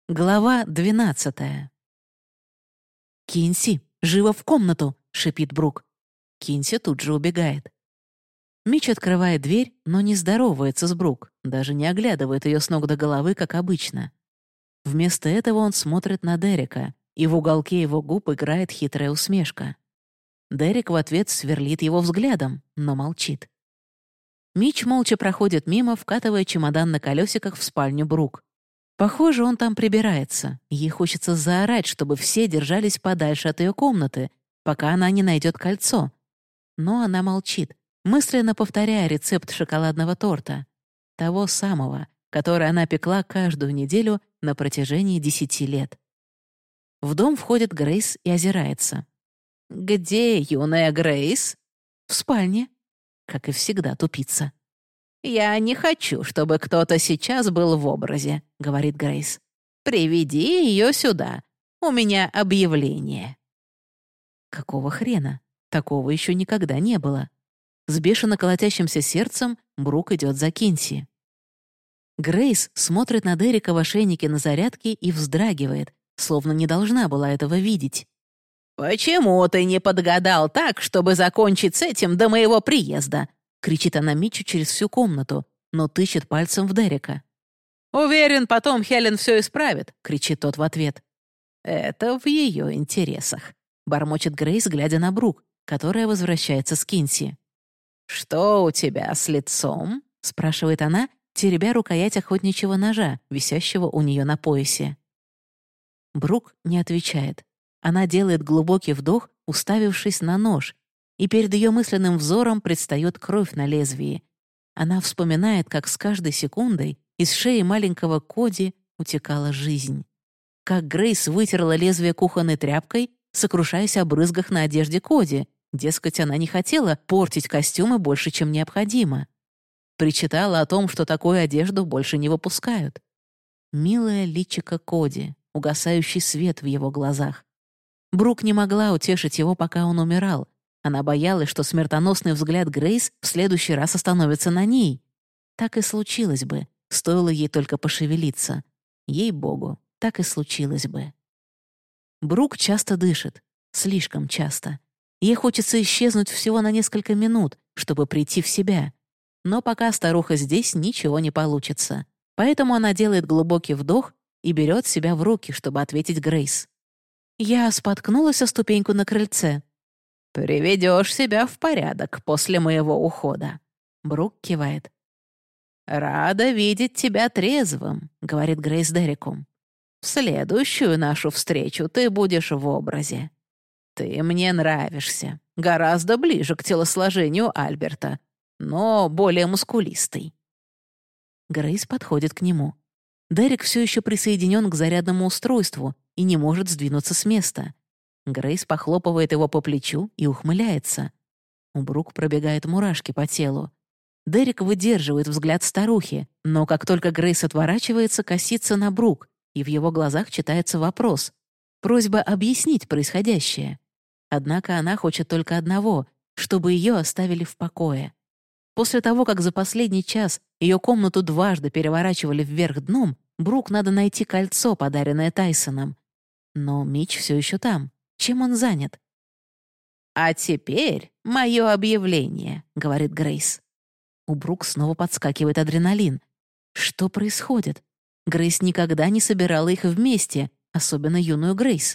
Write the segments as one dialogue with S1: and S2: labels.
S1: Глава 12. «Кинси, живо в комнату!» — шипит Брук. Кинси тут же убегает. Митч открывает дверь, но не здоровается с Брук, даже не оглядывает ее с ног до головы, как обычно. Вместо этого он смотрит на Дерека, и в уголке его губ играет хитрая усмешка. Дерек в ответ сверлит его взглядом, но молчит. Митч молча проходит мимо, вкатывая чемодан на колесиках в спальню Брук. Похоже, он там прибирается. Ей хочется заорать, чтобы все держались подальше от ее комнаты, пока она не найдет кольцо. Но она молчит, мысленно повторяя рецепт шоколадного торта. Того самого, который она пекла каждую неделю на протяжении 10 лет. В дом входит Грейс и озирается. «Где юная Грейс?» «В спальне». Как и всегда, тупица. «Я не хочу, чтобы кто-то сейчас был в образе», — говорит Грейс. «Приведи ее сюда. У меня объявление». Какого хрена? Такого еще никогда не было. С бешено колотящимся сердцем Брук идет за Кинси. Грейс смотрит на Дерека в ошейнике на зарядке и вздрагивает, словно не должна была этого видеть. «Почему ты не подгадал так, чтобы закончить с этим до моего приезда?» — кричит она Митчу через всю комнату, но тычет пальцем в Дерека. «Уверен, потом Хелен все исправит», — кричит тот в ответ. «Это в ее интересах», — бормочет Грейс, глядя на Брук, которая возвращается с Кинси. «Что у тебя с лицом?» — спрашивает она, теребя рукоять охотничьего ножа, висящего у нее на поясе. Брук не отвечает. Она делает глубокий вдох, уставившись на нож, и перед ее мысленным взором предстает кровь на лезвии. Она вспоминает, как с каждой секундой из шеи маленького Коди утекала жизнь. Как Грейс вытерла лезвие кухонной тряпкой, сокрушаясь о брызгах на одежде Коди. Дескать, она не хотела портить костюмы больше, чем необходимо. Причитала о том, что такую одежду больше не выпускают. Милое личико Коди, угасающий свет в его глазах. Брук не могла утешить его, пока он умирал. Она боялась, что смертоносный взгляд Грейс в следующий раз остановится на ней. Так и случилось бы, стоило ей только пошевелиться. Ей-богу, так и случилось бы. Брук часто дышит, слишком часто. Ей хочется исчезнуть всего на несколько минут, чтобы прийти в себя. Но пока старуха здесь, ничего не получится. Поэтому она делает глубокий вдох и берет себя в руки, чтобы ответить Грейс. «Я споткнулась о ступеньку на крыльце». «Приведешь себя в порядок после моего ухода», — Брук кивает. «Рада видеть тебя трезвым», — говорит Грейс Дереку. «В следующую нашу встречу ты будешь в образе. Ты мне нравишься, гораздо ближе к телосложению Альберта, но более мускулистый». Грейс подходит к нему. Дерек все еще присоединен к зарядному устройству и не может сдвинуться с места. Грейс похлопывает его по плечу и ухмыляется. У Брук пробегают мурашки по телу. Дерек выдерживает взгляд старухи, но как только Грейс отворачивается, косится на Брук, и в его глазах читается вопрос. Просьба объяснить происходящее. Однако она хочет только одного — чтобы ее оставили в покое. После того, как за последний час ее комнату дважды переворачивали вверх дном, Брук надо найти кольцо, подаренное Тайсоном. Но Митч все еще там. Чем он занят? «А теперь мое объявление», — говорит Грейс. У Брук снова подскакивает адреналин. Что происходит? Грейс никогда не собирала их вместе, особенно юную Грейс.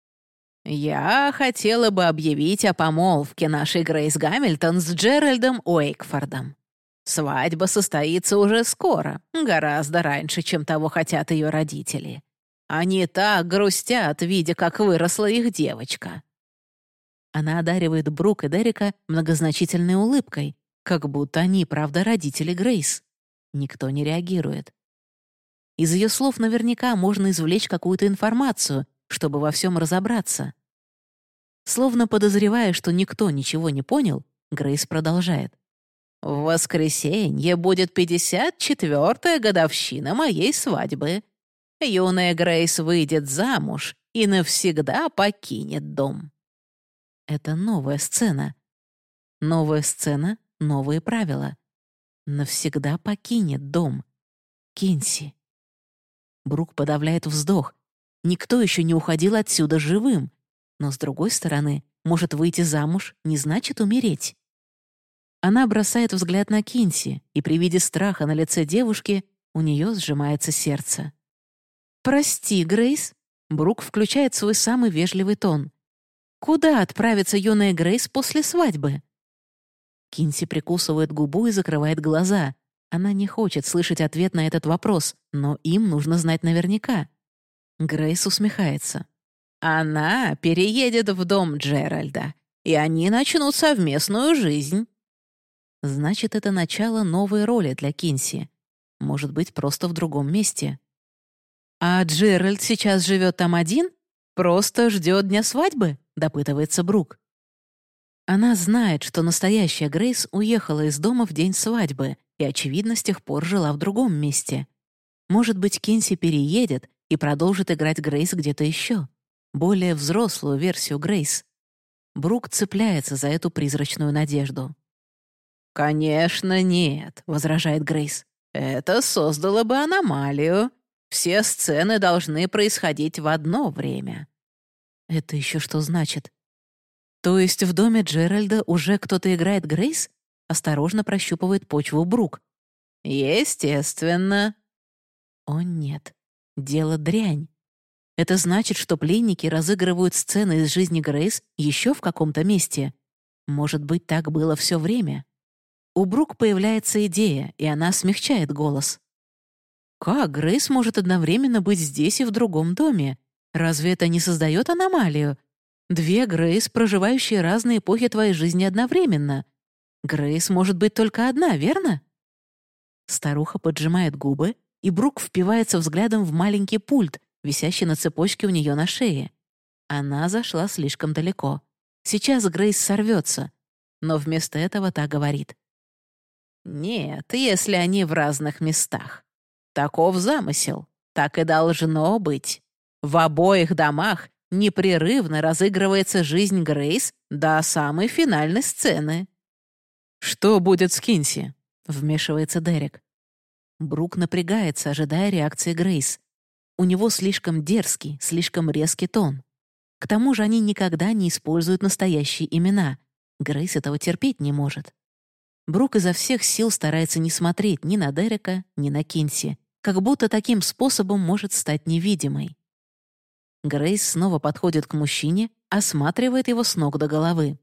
S1: «Я хотела бы объявить о помолвке нашей Грейс Гамильтон с Джеральдом Уэйкфордом. Свадьба состоится уже скоро, гораздо раньше, чем того хотят ее родители. Они так грустят, видя, как выросла их девочка». Она одаривает Брук и Дерека многозначительной улыбкой, как будто они, правда, родители Грейс. Никто не реагирует. Из ее слов наверняка можно извлечь какую-то информацию, чтобы во всем разобраться. Словно подозревая, что никто ничего не понял, Грейс продолжает. «В воскресенье будет 54-я годовщина моей свадьбы. Юная Грейс выйдет замуж и навсегда покинет дом». Это новая сцена. Новая сцена, новые правила. Навсегда покинет дом. Кинси. Брук подавляет вздох. Никто еще не уходил отсюда живым. Но, с другой стороны, может, выйти замуж не значит умереть. Она бросает взгляд на Кинси, и при виде страха на лице девушки у нее сжимается сердце. «Прости, Грейс», — Брук включает свой самый вежливый тон. «Куда отправится юная Грейс после свадьбы?» Кинси прикусывает губу и закрывает глаза. Она не хочет слышать ответ на этот вопрос, но им нужно знать наверняка. Грейс усмехается. «Она переедет в дом Джеральда, и они начнут совместную жизнь». Значит, это начало новой роли для Кинси. Может быть, просто в другом месте. «А Джеральд сейчас живет там один? Просто ждет дня свадьбы?» — допытывается Брук. Она знает, что настоящая Грейс уехала из дома в день свадьбы и, очевидно, с тех пор жила в другом месте. Может быть, Кинси переедет и продолжит играть Грейс где-то еще. Более взрослую версию Грейс. Брук цепляется за эту призрачную надежду. «Конечно, нет», — возражает Грейс. «Это создало бы аномалию. Все сцены должны происходить в одно время». Это еще что значит? То есть в доме Джеральда уже кто-то играет Грейс? Осторожно прощупывает почву Брук. Естественно. О нет, дело дрянь. Это значит, что пленники разыгрывают сцены из жизни Грейс еще в каком-то месте. Может быть, так было все время. У Брук появляется идея, и она смягчает голос. Как Грейс может одновременно быть здесь и в другом доме? Разве это не создает аномалию? Две Грейс, проживающие разные эпохи твоей жизни одновременно. Грейс может быть только одна, верно? Старуха поджимает губы, и Брук впивается взглядом в маленький пульт, висящий на цепочке у нее на шее. Она зашла слишком далеко. Сейчас Грейс сорвется, но вместо этого та говорит. «Нет, если они в разных местах. Таков замысел. Так и должно быть. В обоих домах непрерывно разыгрывается жизнь Грейс до самой финальной сцены». «Что будет с Кинси?» — вмешивается Дерек. Брук напрягается, ожидая реакции Грейс. У него слишком дерзкий, слишком резкий тон. К тому же они никогда не используют настоящие имена. Грейс этого терпеть не может. Брук изо всех сил старается не смотреть ни на Дерека, ни на Кинси, как будто таким способом может стать невидимой. Грейс снова подходит к мужчине, осматривает его с ног до головы.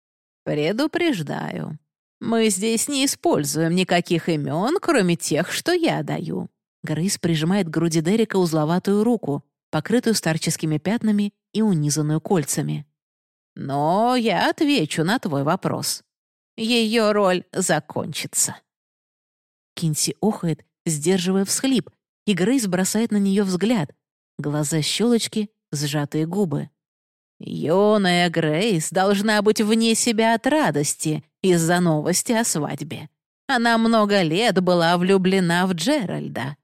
S1: «Предупреждаю, мы здесь не используем никаких имен, кроме тех, что я даю». Грейс прижимает к груди Дерека узловатую руку, покрытую старческими пятнами и унизанную кольцами. «Но я отвечу на твой вопрос. Ее роль закончится». Кинси охает, сдерживая всхлип, и Грейс бросает на нее взгляд. Глаза щелочки, сжатые губы. «Юная Грейс должна быть вне себя от радости из-за новости о свадьбе. Она много лет была влюблена в Джеральда».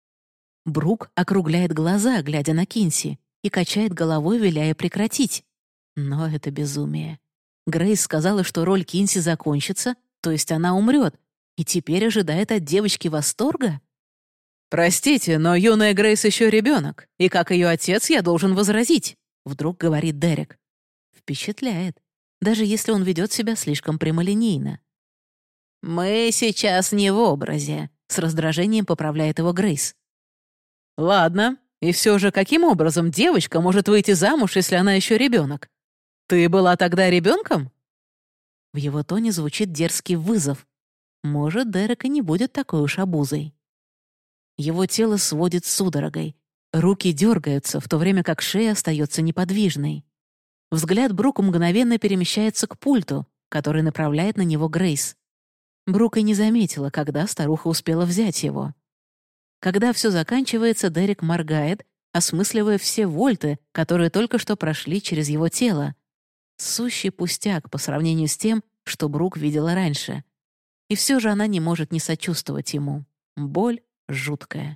S1: Брук округляет глаза, глядя на Кинси, и качает головой, виляя прекратить. Но это безумие. Грейс сказала, что роль Кинси закончится, то есть она умрет, и теперь ожидает от девочки восторга? «Простите, но юная Грейс еще ребенок, и как ее отец я должен возразить», — вдруг говорит Дерек. Впечатляет, даже если он ведет себя слишком прямолинейно. «Мы сейчас не в образе», — с раздражением поправляет его Грейс. «Ладно, и все же каким образом девочка может выйти замуж, если она еще ребенок? Ты была тогда ребенком?» В его тоне звучит дерзкий вызов. Может, Дерек и не будет такой уж обузой. Его тело сводит судорогой. Руки дергаются, в то время как шея остается неподвижной. Взгляд Брука мгновенно перемещается к пульту, который направляет на него Грейс. Брук и не заметила, когда старуха успела взять его. Когда все заканчивается, Дерек моргает, осмысливая все вольты, которые только что прошли через его тело. Сущий пустяк по сравнению с тем, что Брук видела раньше. И все же она не может не сочувствовать ему. Боль жуткая.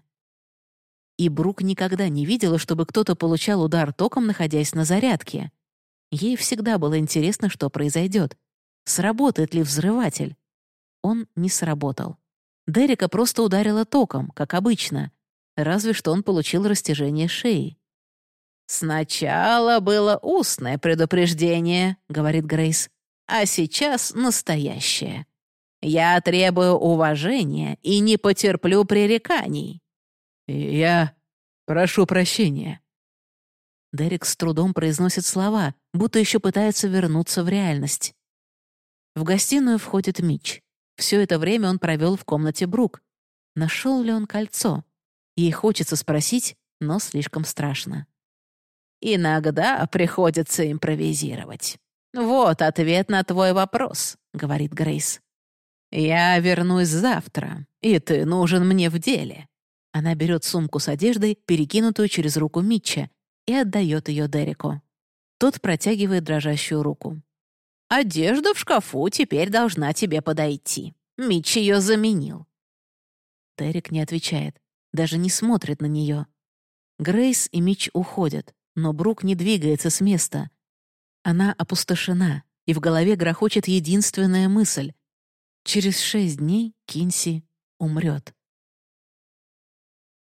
S1: И Брук никогда не видела, чтобы кто-то получал удар током, находясь на зарядке. Ей всегда было интересно, что произойдет. Сработает ли взрыватель? Он не сработал. Дерека просто ударила током, как обычно. разве что он получил растяжение шеи.
S2: «Сначала было устное предупреждение», — говорит Грейс, «а сейчас настоящее. Я требую уважения и не потерплю пререканий».
S3: «Я прошу прощения».
S1: Дерек с трудом произносит слова, будто еще пытается вернуться в реальность. В гостиную входит Митч. Все это время он провел в комнате Брук. Нашел ли он кольцо? Ей хочется спросить, но слишком страшно.
S2: «Иногда приходится импровизировать. Вот ответ на твой вопрос», — говорит Грейс. «Я вернусь завтра, и ты нужен мне в деле».
S1: Она берет сумку с одеждой, перекинутую через руку Митча, и отдает ее Дереку. Тот протягивает дрожащую руку.
S2: «Одежда в шкафу теперь должна тебе подойти. Митч ее заменил».
S1: Дерек не отвечает, даже не смотрит на нее. Грейс и Митч уходят, но Брук не двигается с места. Она опустошена, и в голове грохочет единственная мысль. Через 6 дней Кинси умрет.